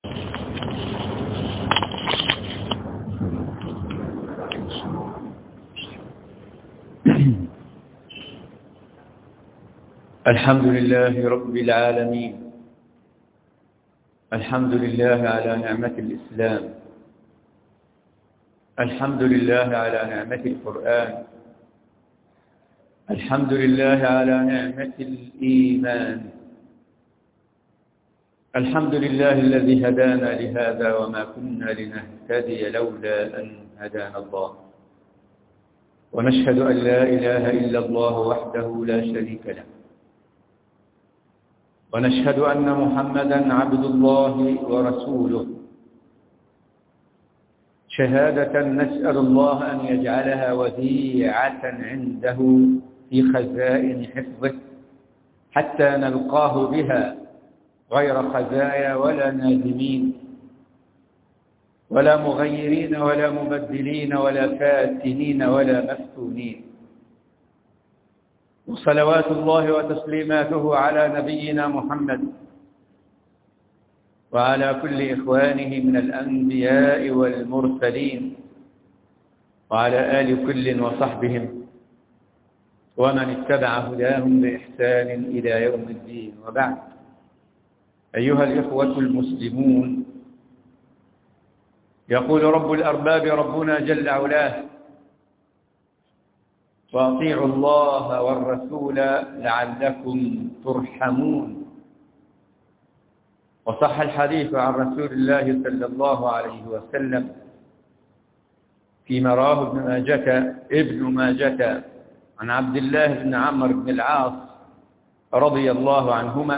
الحمد لله رب العالمين. الحمد لله على نعمة الإسلام. الحمد لله على نعمة القرآن. الحمد لله على نعمة الإيمان. الحمد لله الذي هدانا لهذا وما كنا لنهتدي لولا أن هدانا الله. ونشهد أن لا إله إلا الله وحده لا شريك له. ونشهد أن محمدًا عبد الله ورسوله، شهادة نسأل الله أن يجعلها وديعة عنده في خزائن حفظه حتى نلقاه بها غير خزايا ولا نادمين ولا مغيرين ولا مبدلين ولا فاتنين ولا مفتونين. وصلوات الله وتسليماته على نبينا محمد وعلى كل إخوانه من الأنبياء والمرسلين وعلى آل كل وصحبهم ومن اتبع هداهم بإحسان إلى يوم الدين. وبعد، أيها الإخوة المسلمون، يقول رب الأرباب ربنا جل علاه: وأطيعوا الله والرسول لعلكم ترحمون. وصح الحديث عن رسول الله صلى الله عليه وسلم فيما رواه ابن ماجة عن عبد الله بن عمرو بن العاص رضي الله عنهما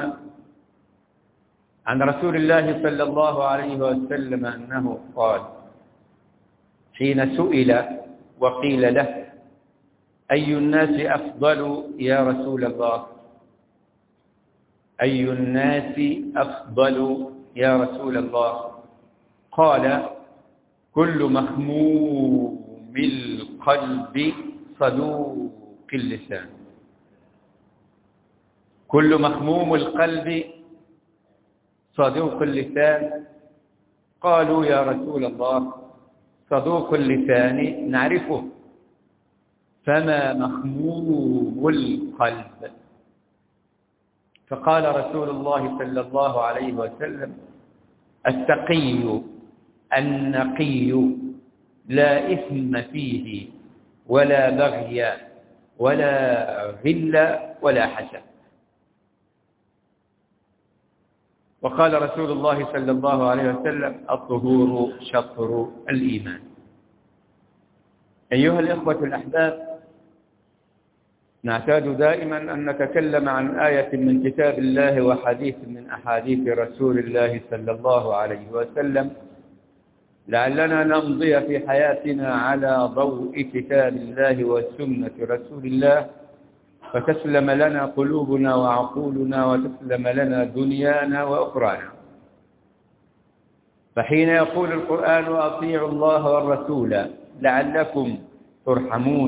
عن رسول الله صلى الله عليه وسلم أنه قال حين سئل وقيل له: أي الناس أفضل يا رسول الله؟ أي الناس أفضل يا رسول الله؟ قال: كل مخموم القلب صدوق اللسان. كل مخموم القلب صدوق اللسان. قالوا: يا رسول الله، صدوق اللسان نعرفه، فما مخموم القلب؟ فقال رسول الله صلى الله عليه وسلم: التقي النقي، لا إثم فيه ولا بغي ولا غل ولا حسد. وقال رسول الله صلى الله عليه وسلم: الطهور شطر الإيمان. أيها الإخوة الأحباب، نعتاد دائما أن نتكلم عن آية من كتاب الله وحديث من أحاديث رسول الله صلى الله عليه وسلم لعلنا نمضي في حياتنا على ضوء كتاب الله وسنة رسول الله، فتسلم لنا قلوبنا وعقولنا وتسلم لنا دنيانا وأخرانا. فحين يقول القرآن: أطيعوا الله والرسول لعلكم ترحمون،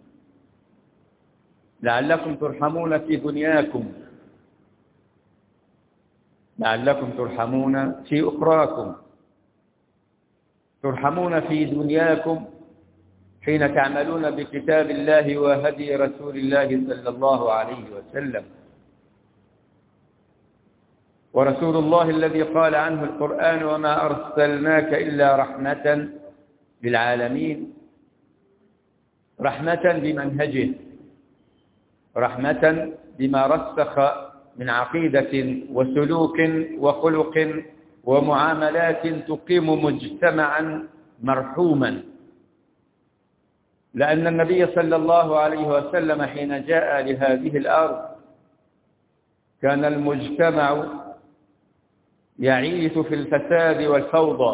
لعلكم ترحمون في دنياكم، لعلكم ترحمون في أخراكم، ترحمون في دنياكم حين تعملون بكتاب الله وهدي رسول الله صلى الله عليه وسلم. ورسول الله الذي قال عنه القرآن: وما أرسلناك إلا رحمة للعالمين، رحمة بمنهجه، رحمة بما رسخ من عقيدة وسلوك وخلق ومعاملات تقيم مجتمعا مرحوما. لأن النبي صلى الله عليه وسلم حين جاء لهذه الأرض كان المجتمع يعيش في الفساد والفوضى،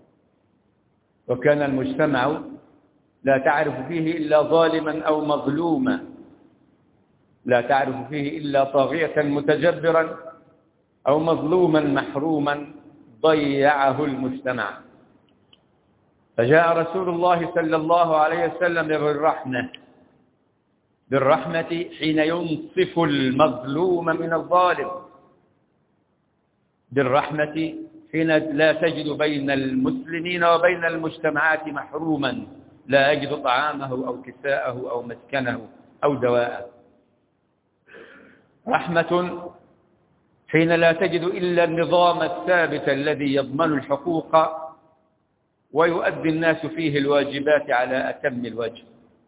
وكان المجتمع لا تعرف فيه إلا ظالما أو مظلوما، لا تعرف فيه إلا طاغية متجبرا أو مظلوما محروما ضيعه المجتمع. فجاء رسول الله صلى الله عليه وسلم بالرحمة حين ينصف المظلوم من الظالم، بالرحمة حين لا تجد بين المسلمين وبين المجتمعات محروما لا يجد طعامه أو كساءه أو مسكنه أو دواءه. رحمة حين لا تجد إلا النظام الثابت الذي يضمن الحقوق ويؤدي الناس فيه الواجبات على أتم الوجه.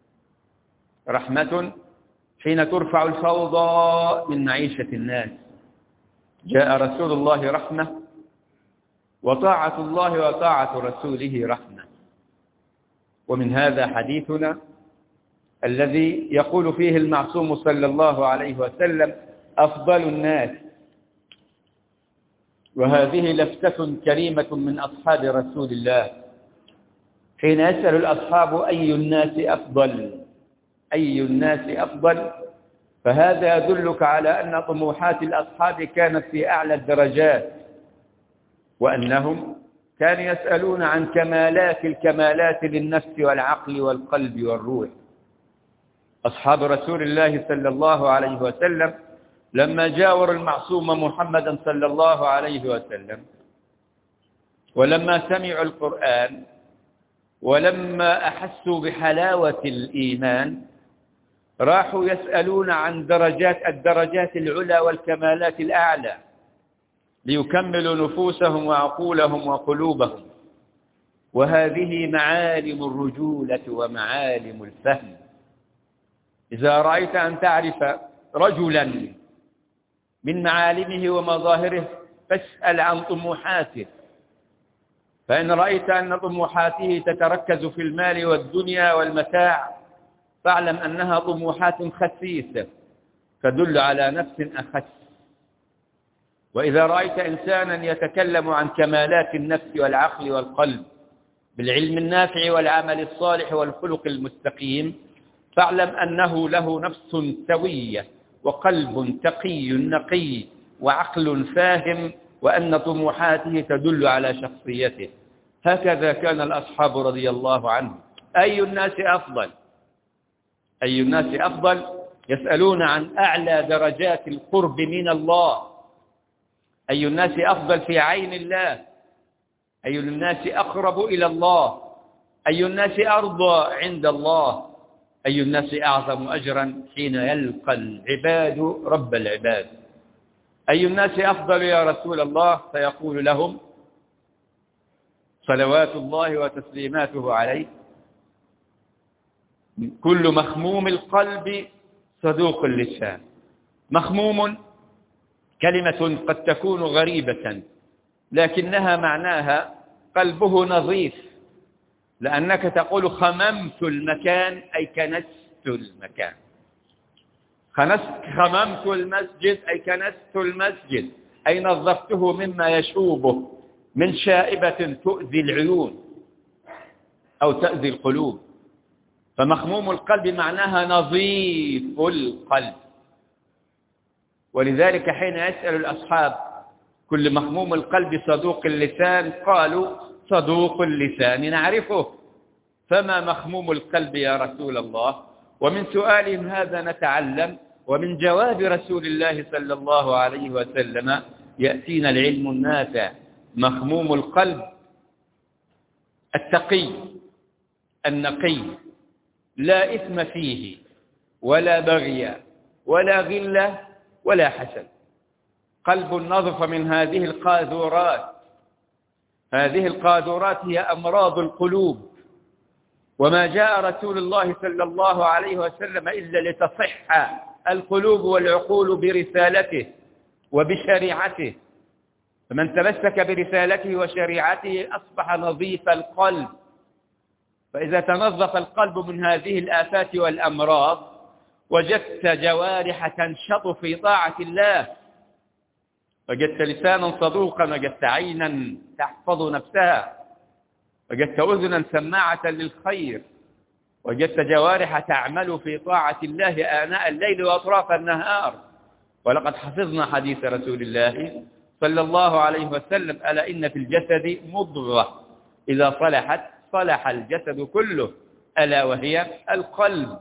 رحمة حين ترفع الفوضى من معيشة الناس. جاء رسول الله رحمة، وطاعة الله وطاعة رسوله رحمة. ومن هذا حديثنا الذي يقول فيه المعصوم صلى الله عليه وسلم: أفضل الناس. وهذه لفتة كريمة من أصحاب رسول الله حين يسأل الأصحاب أي الناس أفضل، أي الناس أفضل، فهذا يدلك على أن طموحات الأصحاب كانت في أعلى الدرجات، وأنهم كانوا يسألون عن كمالات الكمالات للنفس والعقل والقلب والروح. أصحاب رسول الله صلى الله عليه وسلم لما جاوروا المعصوم محمدا صلى الله عليه وسلم، ولما سمعوا القرآن، ولما أحسوا بحلاوة الإيمان، راحوا يسألون عن الدرجات العلى والكمالات الأعلى ليكملوا نفوسهم وعقولهم وقلوبهم. وهذه معالم الرجولة ومعالم الفهم. إذا رأيت أن تعرف رجلا من معالمه ومظاهره فاسأل عن طموحاته، فإن رأيت أن طموحاته تتركز في المال والدنيا والمتاع فاعلم أنها طموحات خسيسة تدل على نفس أخس. وإذا رأيت إنسانا يتكلم عن كمالات النفس والعقل والقلب بالعلم النافع والعمل الصالح والخلق المستقيم فاعلم أنه له نفس سوية وقلب تقي نقي وعقل فاهم، وأن طموحاته تدل على شخصيته. هكذا كان الأصحاب رضي الله عنهم. أي الناس أفضل؟ أي الناس أفضل؟ يسألون عن أعلى درجات القرب من الله. أي الناس أفضل في عين الله؟ أي الناس أقرب إلى الله؟ أي الناس أرضى عند الله؟ أي الناس أعظم أجرا حين يلقى العباد رب العباد؟ أي الناس أفضل يا رسول الله؟ فيقول لهم صلوات الله وتسليماته عليه: كل مخموم القلب صدوق اللسان. مخموم كلمة قد تكون غريبة لكنها معناها قلبه نظيف، لأنك تقول خممت المكان أي كنست المكان. خممت المسجد أي كنست المسجد، أي نظفته مما يشوبه من شائبة تؤذي العيون أو تؤذي القلوب. فمخموم القلب معناها نظيف القلب. ولذلك حين يسأل الأصحاب كل مخموم القلب صدوق اللسان قالوا صدوق اللسان نعرفه، فما مخموم القلب يا رسول الله؟ ومن سؤالهم هذا نتعلم، ومن جواب رسول الله صلى الله عليه وسلم يأتينا العلم النافع. مخموم القلب التقي النقي، لا إثم فيه ولا بغي ولا غلة ولا حسد. قلب نظف من هذه القاذورات. هذه القاذورات هي أمراض القلوب، وما جاء رسول الله صلى الله عليه وسلم إلا لتصح القلوب والعقول برسالته وبشريعته. فمن تمسك برسالته وشريعته أصبح نظيف القلب. فإذا تنظف القلب من هذه الآفات والأمراض وجدت جوارح تنشط في طاعة الله، وجدت لسانا صدوقا، وجدت عينا تحفظ نفسها، وجدت أذنا سماعة للخير، وجدت جوارح تعمل في طاعة الله آناء الليل وأطراف النهار. ولقد حفظنا حديث رسول الله صلى الله عليه وسلم: ألا إن في الجسد مضغة إذا صلحت صلح الجسد كله ألا وهي القلب.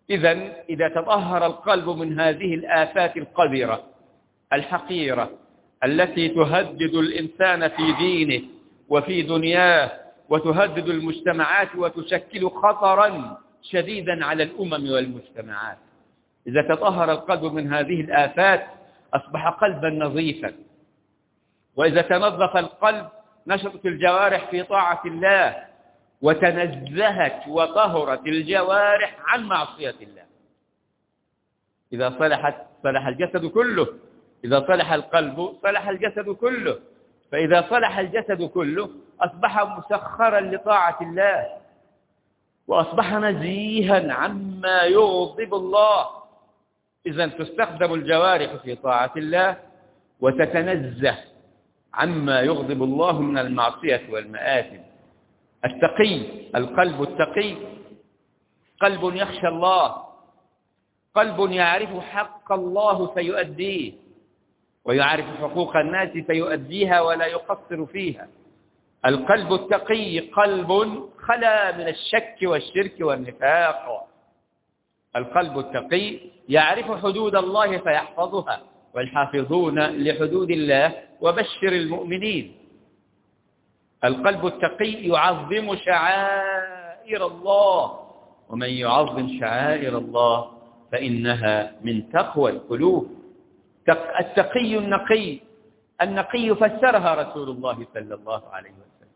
إذا تطهر القلب من هذه الآفات القذرة الحقيرة التي تهدد الإنسان في دينه وفي دنياه، وتهدد المجتمعات وتشكل خطرا شديدا على الأمم والمجتمعات. إذا تطهر القلب من هذه الآفات أصبح قلبا نظيفا. وإذا تنظف القلب نشطت الجوارح في طاعة الله، وتنزهت وطهرت الجوارح عن معصية الله. إذا صلح الجسد كله. إذا صلح القلب صلح الجسد كله. فإذا صلح الجسد كله أصبح مسخرا لطاعة الله، وأصبح نزيها عما يغضب الله. إذن تستخدم الجوارح في طاعة الله وتتنزه عما يغضب الله من المعصية والمآثم. التقي، القلب التقي قلب يخشى الله، قلب يعرف حق الله فيؤديه، ويعرف حقوق الناس فيؤديها ولا يقصر فيها. القلب التقي قلب خلا من الشك والشرك والنفاق. القلب التقي يعرف حدود الله فيحفظها، والحافظون لحدود الله وبشر المؤمنين. القلب التقي يعظم شعائر الله، ومن يعظم شعائر الله فإنها من تقوى القلوب. التقي النقي، النقي فسرها رسول الله صلى الله عليه وسلم،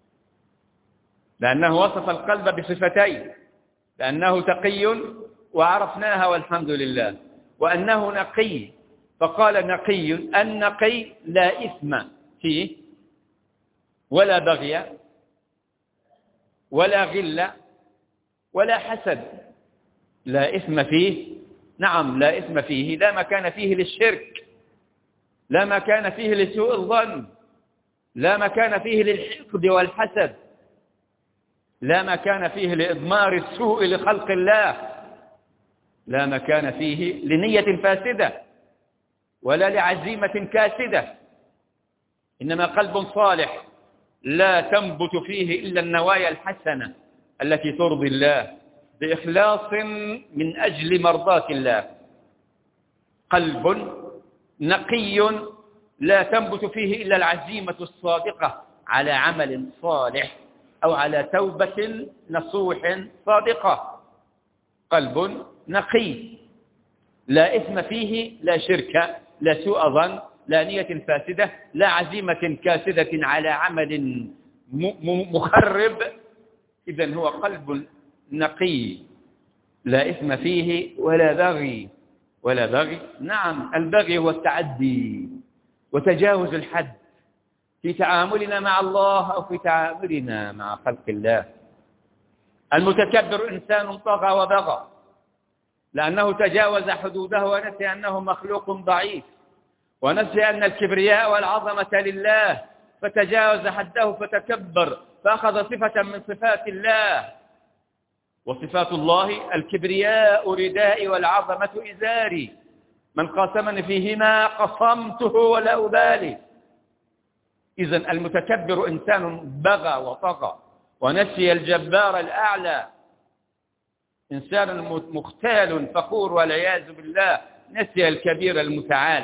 لأنه وصف القلب بصفتين، لأنه تقي وعرفناها والحمد لله، وأنه نقي. فقال نقي، النقي لا إثم فيه ولا بغي ولا غل ولا حسد. لا إثم فيه، نعم لا إثم فيه، لا مكان فيه للشرك، لا مكان فيه لسوء الظن، لا مكان فيه للحقد والحسد، لا مكان فيه لإضمار السوء لخلق الله، لا مكان فيه لنية فاسدة ولا لعزيمة كاسدة. إنما قلب صالح لا تنبت فيه إلا النوايا الحسنة التي ترضي الله بإخلاص من أجل مرضاة الله. قلب نقي لا تنبت فيه إلا العزيمة الصادقة على عمل صالح أو على توبة نصوح صادقة. قلب نقي لا إثم فيه، لا شرك، لا سوء ظن، لا نية فاسدة، لا عزيمة كاسدة على عمل مخرب. إذن هو قلب نقي لا إثم فيه ولا بغي. ولا بغي، نعم البغي هو التعدي وتجاوز الحد في تعاملنا مع الله أو في تعاملنا مع خلق الله. المتكبر إنسان طغى وبغى، لأنه تجاوز حدوده ونسي أنه مخلوق ضعيف، ونسي أن الكبرياء والعظمة لله، فتجاوز حده فتكبر فأخذ صفة من صفات الله. وصفات الله الكبرياء ردائي والعظمة إزاري، من قاسمني فيهما قصمته ولا أبالي. إذن المتكبر إنسان بغى وطغى ونسي الجبار الأعلى، إنسان مختال فخور والعياذ بالله، نسي الكبير المتعال.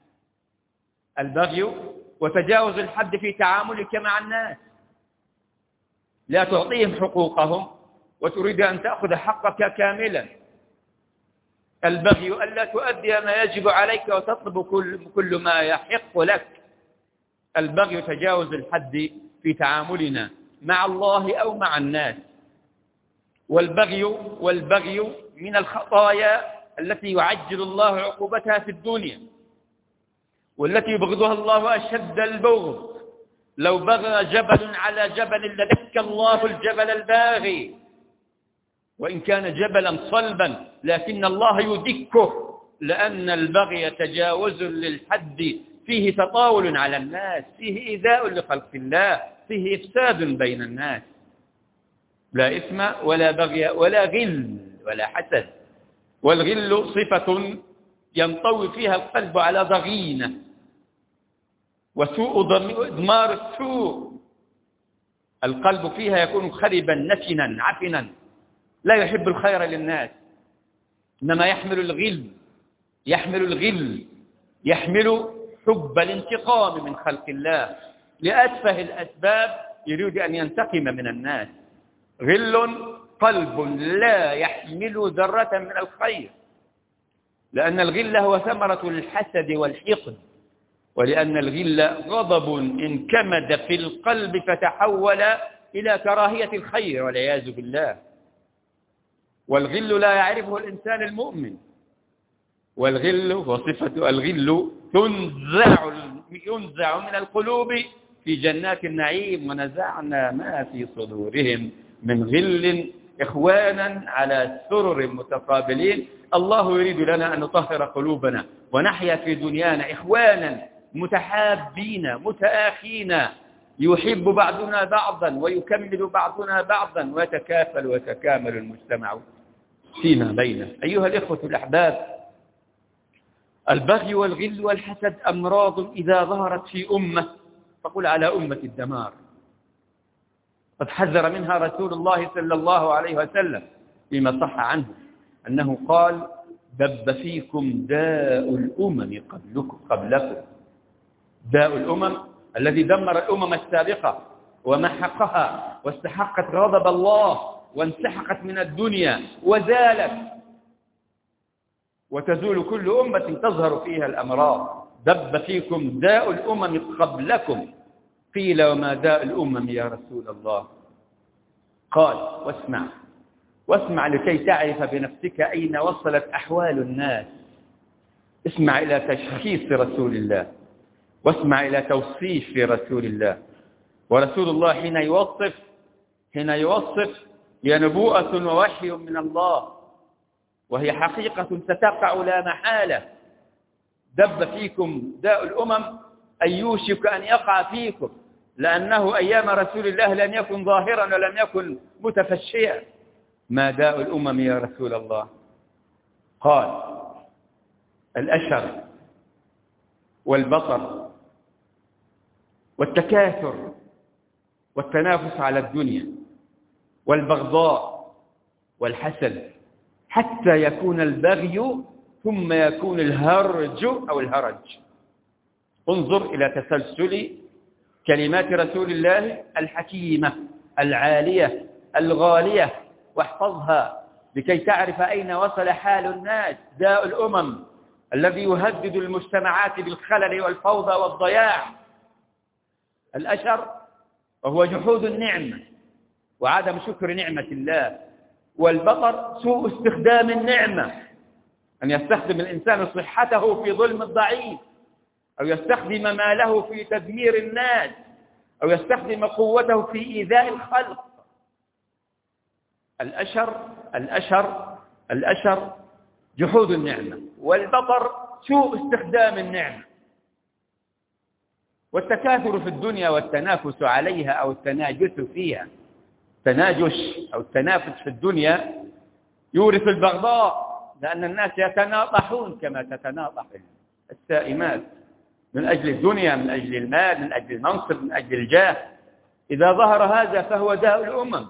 البغي وتجاوز الحد في تعاملك مع الناس، لا تعطيهم حقوقهم وتريد أن تأخذ حقك كاملا. البغي ألا تؤدي ما يجب عليك وتطلب كل ما يحق لك. البغي تجاوز الحد في تعاملنا مع الله أو مع الناس. والبغي من الخطايا التي يعجل الله عقوبتها في الدنيا، والتي يبغضها الله أشد البغض. لو بغى جبل على جبل لدك الله الجبل الباغي، وإن كان جبلا صلبا لكن الله يدكه، لأن البغي تجاوز للحد فيه تطاول على الناس، فيه إيذاء لخلق الله، فيه إفساد بين الناس. لا إثم ولا بغي ولا غل ولا حسد. والغل صفة ينطوي فيها القلب على ضغينة، وسوء إضمار السوء. القلب فيها يكون خربا نتنا عفنا، لا يحب الخير للناس، إنما يحمل الغل، يحمل حب الانتقام من خلق الله لأتفه الأسباب، يريد أن ينتقم من الناس. غل قلب لا يحمل ذرة من الخير، لأن الغل هو ثمرة الحسد والحقد، ولأن الغل غضب انكمد في القلب فتحول إلى كراهية الخير والعياذ بالله. والغل لا يعرفه الإنسان المؤمن، والغل وصفة الغل ينزع من القلوب في جنات النعيم، ونزعنا ما في صدورهم من غل إخوانا على سرر متقابلين. الله يريد لنا أن نطهر قلوبنا ونحيا في دنيانا إخوانا متحابين متآخين، يحب بعضنا بعضا ويكمل بعضنا بعضا، ويتكافل ويتكامل المجتمع فيما بينه. أيها الإخوة الأحباب، البغي والغل والحسد أمراض إذا ظهرت في أمة فقل على أمة الدمار. قد حذر منها رسول الله صلى الله عليه وسلم فيما صح عنه أنه قال: دب فيكم داء الأمم قبلكم. داء الأمم الذي دمر الأمم السابقة ومحقها واستحقت غضب الله وانسحقت من الدنيا وزالت، وتزول كل أمة تظهر فيها الأمراض. دب فيكم داء الأمم قبلكم. قيل: وما داء الأمم يا رسول الله؟ قال: واسمع لكي تعرف بنفسك أين وصلت أحوال الناس. اسمع إلى تشخيص رسول الله، واسمع إلى توصيف رسول الله. ورسول الله حين يوصف هي نبوءة ووحي من الله، وهي حقيقة ستقع لا محالة. دب فيكم داء الأمم أي يوشك أن يقع فيكم، لأنه أيام رسول الله لم يكن ظاهرا ولم يكن متفشيا. ما داء الأمم يا رسول الله؟ قال: الأشر والبطر والتكاثر والتنافس على الدنيا والبغضاء والحسد، حتى يكون البغي ثم يكون الهرج أو الهرج. انظر إلى تسلسل كلمات رسول الله الحكيمة العالية الغالية، واحفظها لكي تعرف أين وصل حال الناس. داء الأمم الذي يهدد المجتمعات بالخلل والفوضى والضياع. الأشر وهو جحود النعمة وعدم شكر نعمة الله. والبطر سوء استخدام النعمة، أن يستخدم الإنسان صحته في ظلم الضعيف، أو يستخدم ماله في تدمير الناس، أو يستخدم قوته في إيذاء الخلق. الأشر جحود النعمة، والبطر سوء استخدام النعمة. والتكاثر في الدنيا والتنافس عليها أو التناجس فيها. التناجش أو التنافس في الدنيا يورث البغضاء، لأن الناس يتناطحون كما تتناطح السائمات من أجل الدنيا، من أجل المال، من أجل المنصب، من أجل الجاه. إذا ظهر هذا فهو داء الأمم.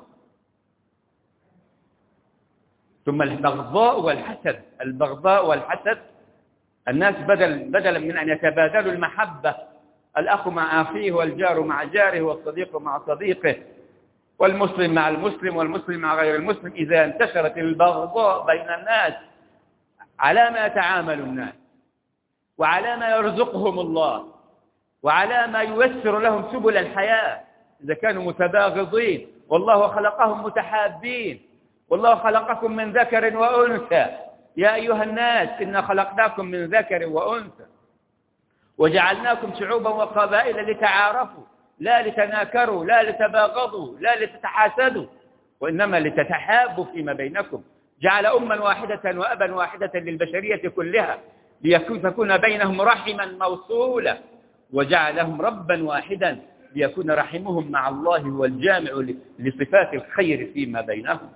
ثم البغضاء والحسد. الناس بدلا من أن يتبادلوا المحبة، الأخ مع أخيه والجار مع جاره والصديق مع صديقه والمسلم مع المسلم والمسلم مع غير المسلم، إذا انتشرت البغضاء بين الناس، على ما يتعامل الناس، وعلى ما يرزقهم الله، وعلى ما ييسر لهم سبل الحياة. إذا كانوا متباغضين والله خلقهم متحابين، والله خلقكم من ذكر وأنثى. يا أيها الناس إنا خلقناكم من ذكر وأنثى وجعلناكم شعوبا وقبائل لتعارفوا، لا لتناكروا، لا لتباغضوا، لا لتتحاسدوا، وإنما لتتحابوا فيما بينكم. جعل أما واحدة وأبا واحدة للبشرية كلها ليكون بينهم رحما موصولا، وجعلهم ربا واحدا ليكون رحمهم مع الله هو الجامع لصفات الخير فيما بينهم.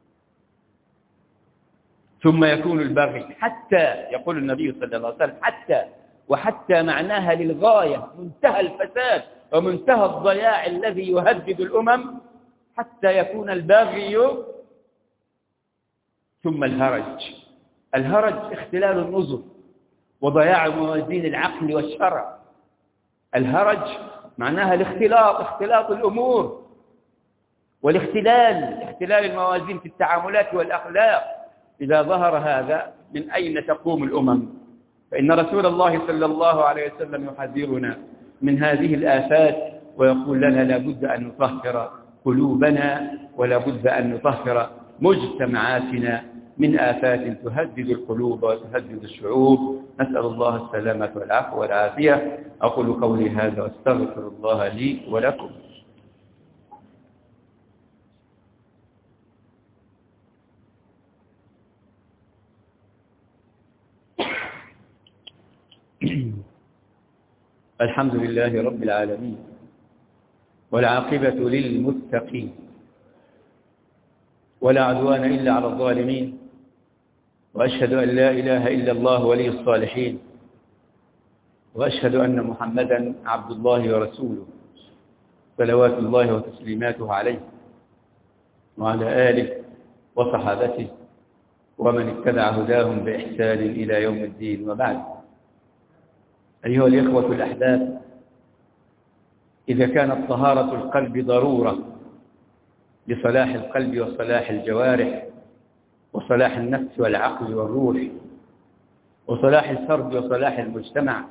ثم يكون البغي حتى، يقول النبي صلى الله عليه وسلم حتى معناها للغاية، منتهى الفساد ومنتهى الضياع الذي يهدد الأمم، حتى يكون البغي. ثم الهرج اختلال النظر وضياع موازين العقل والشرع. الهرج معناها الاختلاط، اختلاط الأمور والاختلال، اختلال الموازين في التعاملات والأخلاق. إذا ظهر هذا من أين تقوم الأمم؟ فإن رسول الله صلى الله عليه وسلم يحذرنا من هذه الآفات ويقول لنا لابد أن نطهر قلوبنا ولابد أن نطهر مجتمعاتنا من آفات تهدد القلوب وتهدد الشعوب. نسأل الله السلامة والعفو والعافية. أقول قولي هذا واستغفر الله لي ولكم. الحمد لله رب العالمين والعاقبة للمتقين ولا عدوان إلا على الظالمين، وأشهد أن لا إله إلا الله ولي الصالحين، وأشهد أن محمدا عبد الله ورسوله صلوات الله وتسليماته عليه وعلى آله وصحابته ومن اتبع هداهم بإحسان إلى يوم الدين. وبعد، أيها الإخوة الأحباب، إذا كانت طهارة القلب ضرورة لصلاح القلب وصلاح الجوارح وصلاح النفس والعقل والروح وصلاح الفرد وصلاح المجتمع،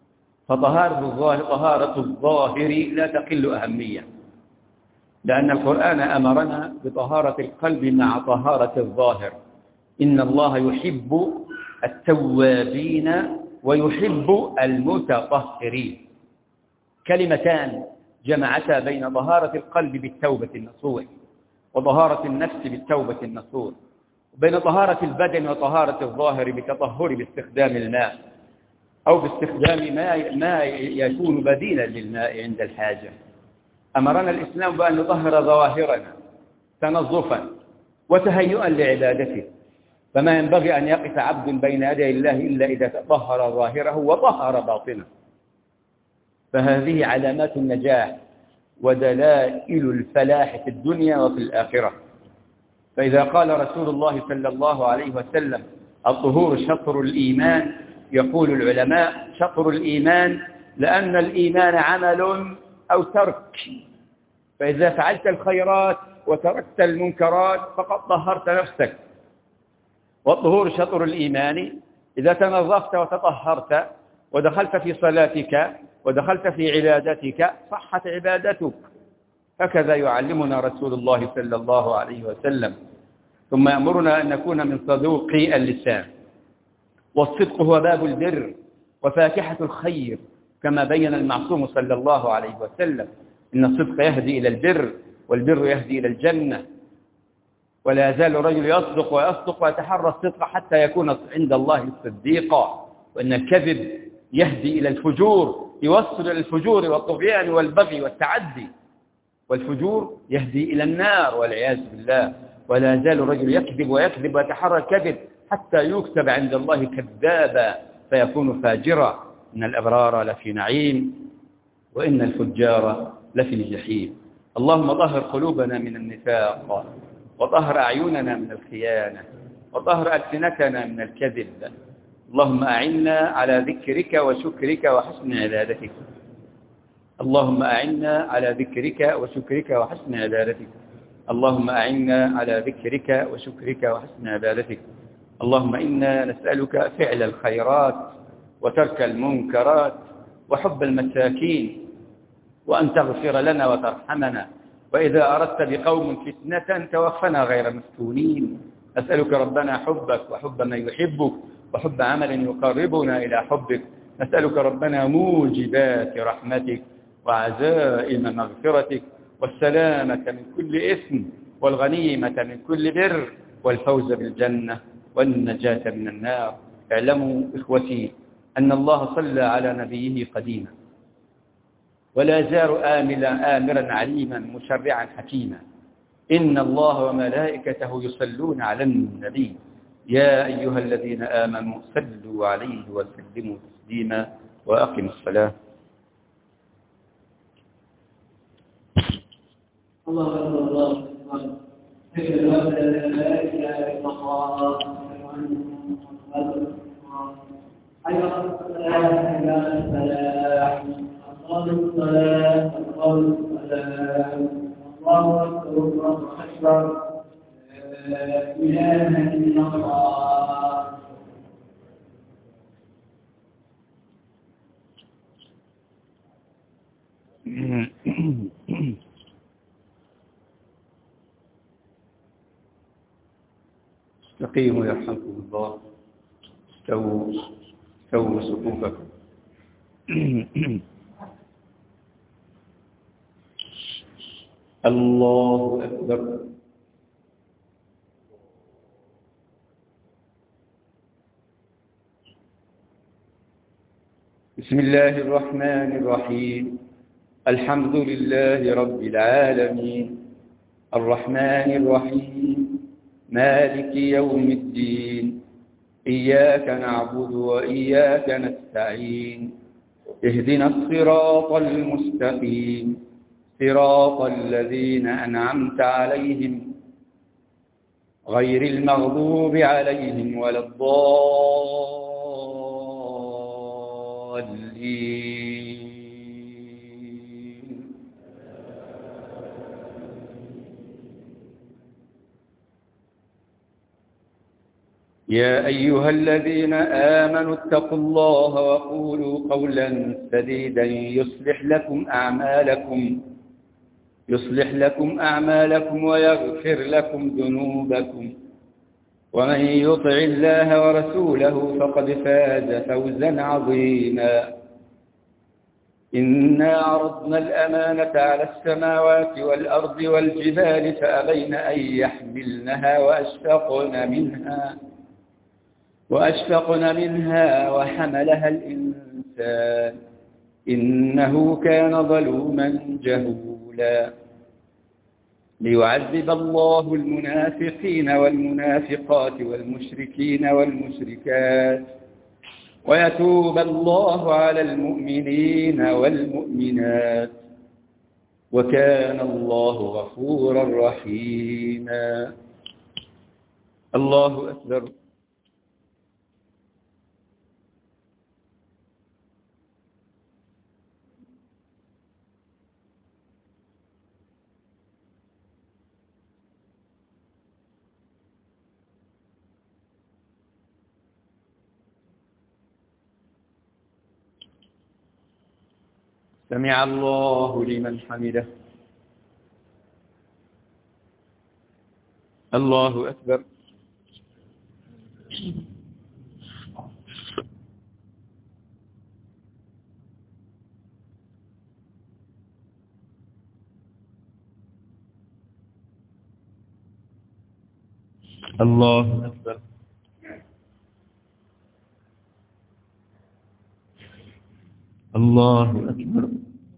فطهارة الظاهر لا تقل أهمية، لأن القرآن أمرنا بطهارة القلب مع طهارة الظاهر. إن الله يحب التوابين ويحب المتطهرين، كلمتان جمعتا بين طهارة القلب بالتوبة النصوح وطهارة النفس بالتوبة النصوح، وبين طهارة البدن وطهارة الظاهر بتطهر باستخدام الماء أو باستخدام ما يكون بديلا للماء عند الحاجة. أمرنا الإسلام بأن نطهر ظواهرنا تنظفا وتهيئا لعبادته، فما ينبغي أن يقف عبد بين يدي الله إلا إذا طهر ظاهره وطهر باطنه. فهذه علامات النجاح ودلائل الفلاح في الدنيا وفي الآخرة. فإذا قال رسول الله صلى الله عليه وسلم الطهور شطر الإيمان، يقول العلماء شطر الإيمان لأن الإيمان عمل أو ترك، فإذا فعلت الخيرات وتركت المنكرات فقد طهرت نفسك. والطهور شطر الإيمان، إذا تنظفت وتطهرت ودخلت في صلاتك ودخلت في عبادتك صحت عبادتك. هكذا يعلمنا رسول الله صلى الله عليه وسلم. ثم يأمرنا أن نكون من صدوق اللسان، والصدق هو باب البر وفاكهة الخير، كما بين المعصوم صلى الله عليه وسلم إن الصدق يهدي إلى البر والبر يهدي إلى الجنة. ولا يزال الرجل يصدق ويصدق ويتحرى الصدق حتى يكون عند الله صديقا. وإن الكذب يهدي إلى الفجور، يوصل إلى الفجور والطغيان والبغي والتعدي، والفجور يهدي إلى النار والعياذ بالله. ولا يزال الرجل يكذب ويكذب ويتحرى الكذب حتى يكتب عند الله كذابا فيكون فاجرا. إن الأبرار لفي نعيم وإن الفجار لفي الجحيم. اللهم طهر قلوبنا من النفاق، وطهر أعيننا من الخيانة، وطهر ألسنتنا من الكذب. اللهم أعنا على ذكرك وشكرك وحسن عبادتك. اللهم أعنا على ذكرك وشكرك وحسن عبادتك. اللهم أعنا على ذكرك وشكرك وحسن عبادتك. اللهم إنا نسألك فعل الخيرات وترك المنكرات وحب المساكين، وأن تغفر لنا وترحمنا، وإذا أردت بقوم فتنة توفنا غير مفتونين. نسألك ربنا حبك وحب من يحبك وحب عمل يقربنا إلى حبك. نسألك ربنا موجبات رحمتك وعزائم مغفرتك والسلامة من كل إثم والغنيمة من كل بر والفوز بالجنة والنجاة من النار. اعلموا إخوتي أن الله صلى على نبيه قديما، ولا يزال آمرا عليما مشرعا حكيما. إن الله وملائكته يصلون على النبي يا أيها الذين آمنوا صلوا عليه وسلموا تسليما. وأقم الصلاة. الله أكبر الله أكبر. أشهد أن لا إله إلا الله وأن محمدا رسول الله. أيها الصلاة إلى الفلاح أقام الصلاة أقام الصلاة الله أكبر الله أكبر لا إله إلا الله. استقيموا يرحمكم الله. استووا صفوفكم. الله أكبر. بسم الله الرحمن الرحيم. الحمد لله رب العالمين الرحمن الرحيم مالك يوم الدين إياك نعبد وإياك نستعين اهدنا الصراط المستقيم صراط الذين أنعمت عليهم غير المغضوب عليهم ولا الضالين. يا أيها الذين آمنوا اتقوا الله وقولوا قولا سديدا يصلح لكم أعمالكم ويغفر لكم ذنوبكم ومن يطع الله ورسوله فقد فاز فوزا عظيما. إنا عرضنا الأمانة على السماوات والأرض والجبال فأبين أن يحملنها وأشفقن منها وحملها الإنسان إنه كان ظلوما جهولا. ليعذب الله المنافقين والمنافقات والمشركين والمشركات ويتوب الله على المؤمنين والمؤمنات وكان الله غفورا رحيما. الله أكبر. سمع الله لمن حمده. الله أكبر. الله أكبر. الله أكبر.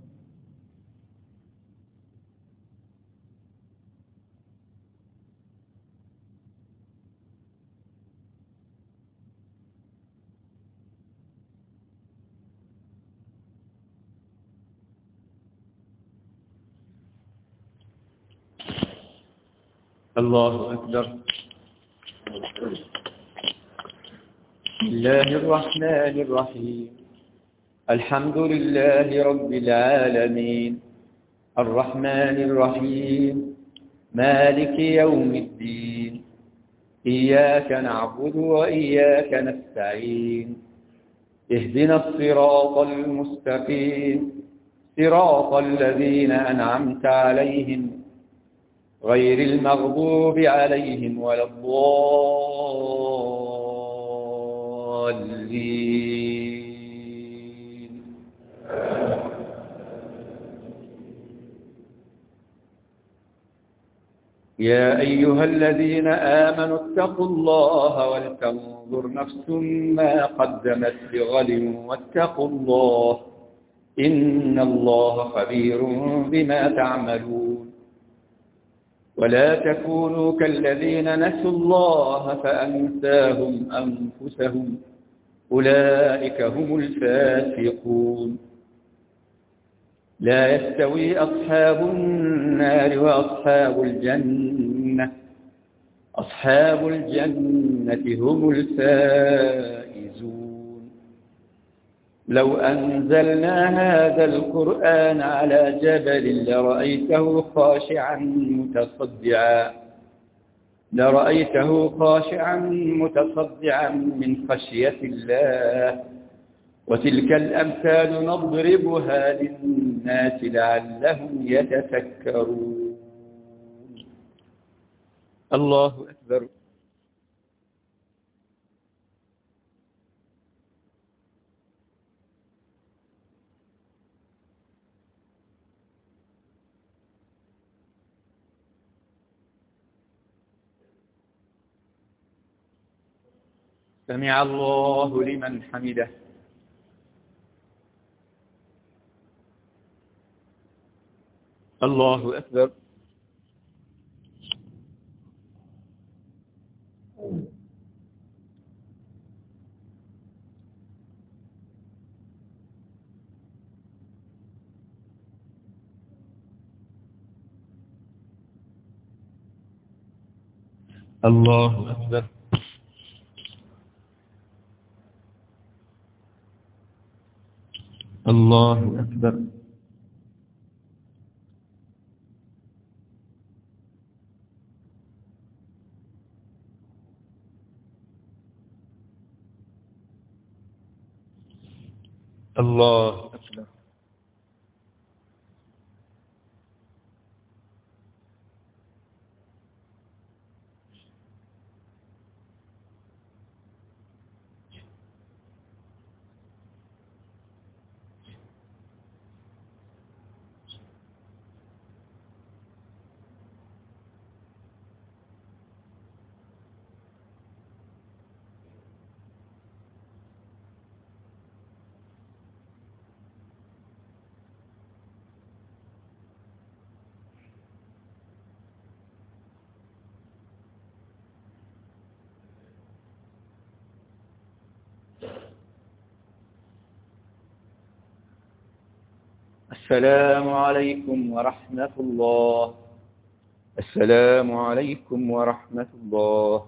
الله أكبر. بسم الله الرحمن الرحيم. الحمد لله رب العالمين الرحمن الرحيم مالك يوم الدين إياك نعبد وإياك نستعين اهدنا الصراط المستقيم صراط الذين أنعمت عليهم غير المغضوب عليهم ولا الضالين. يا أيها الذين آمنوا اتقوا الله ولتنظر نفس ما قدمت لغد واتقوا الله إن الله خبير بما تعملون. ولا تكونوا كالذين نسوا الله فأنساهم أنفسهم أولئك هم الفاسقون. لا يستوي أصحاب النار وأصحاب الجنة أصحاب الجنة هم الفائزون. لو أنزلنا هذا القرآن على جبل لرأيته خاشعا متصدعا من خشية الله. وتلك الأمثال نضربها للناس لعلهم يتفكرون. الله أكبر. سمع الله لمن حمده. الله أكبر. الله أكبر. الله أكبر. الله أكبر. السلام عليكم ورحمة الله. السلام عليكم ورحمة الله.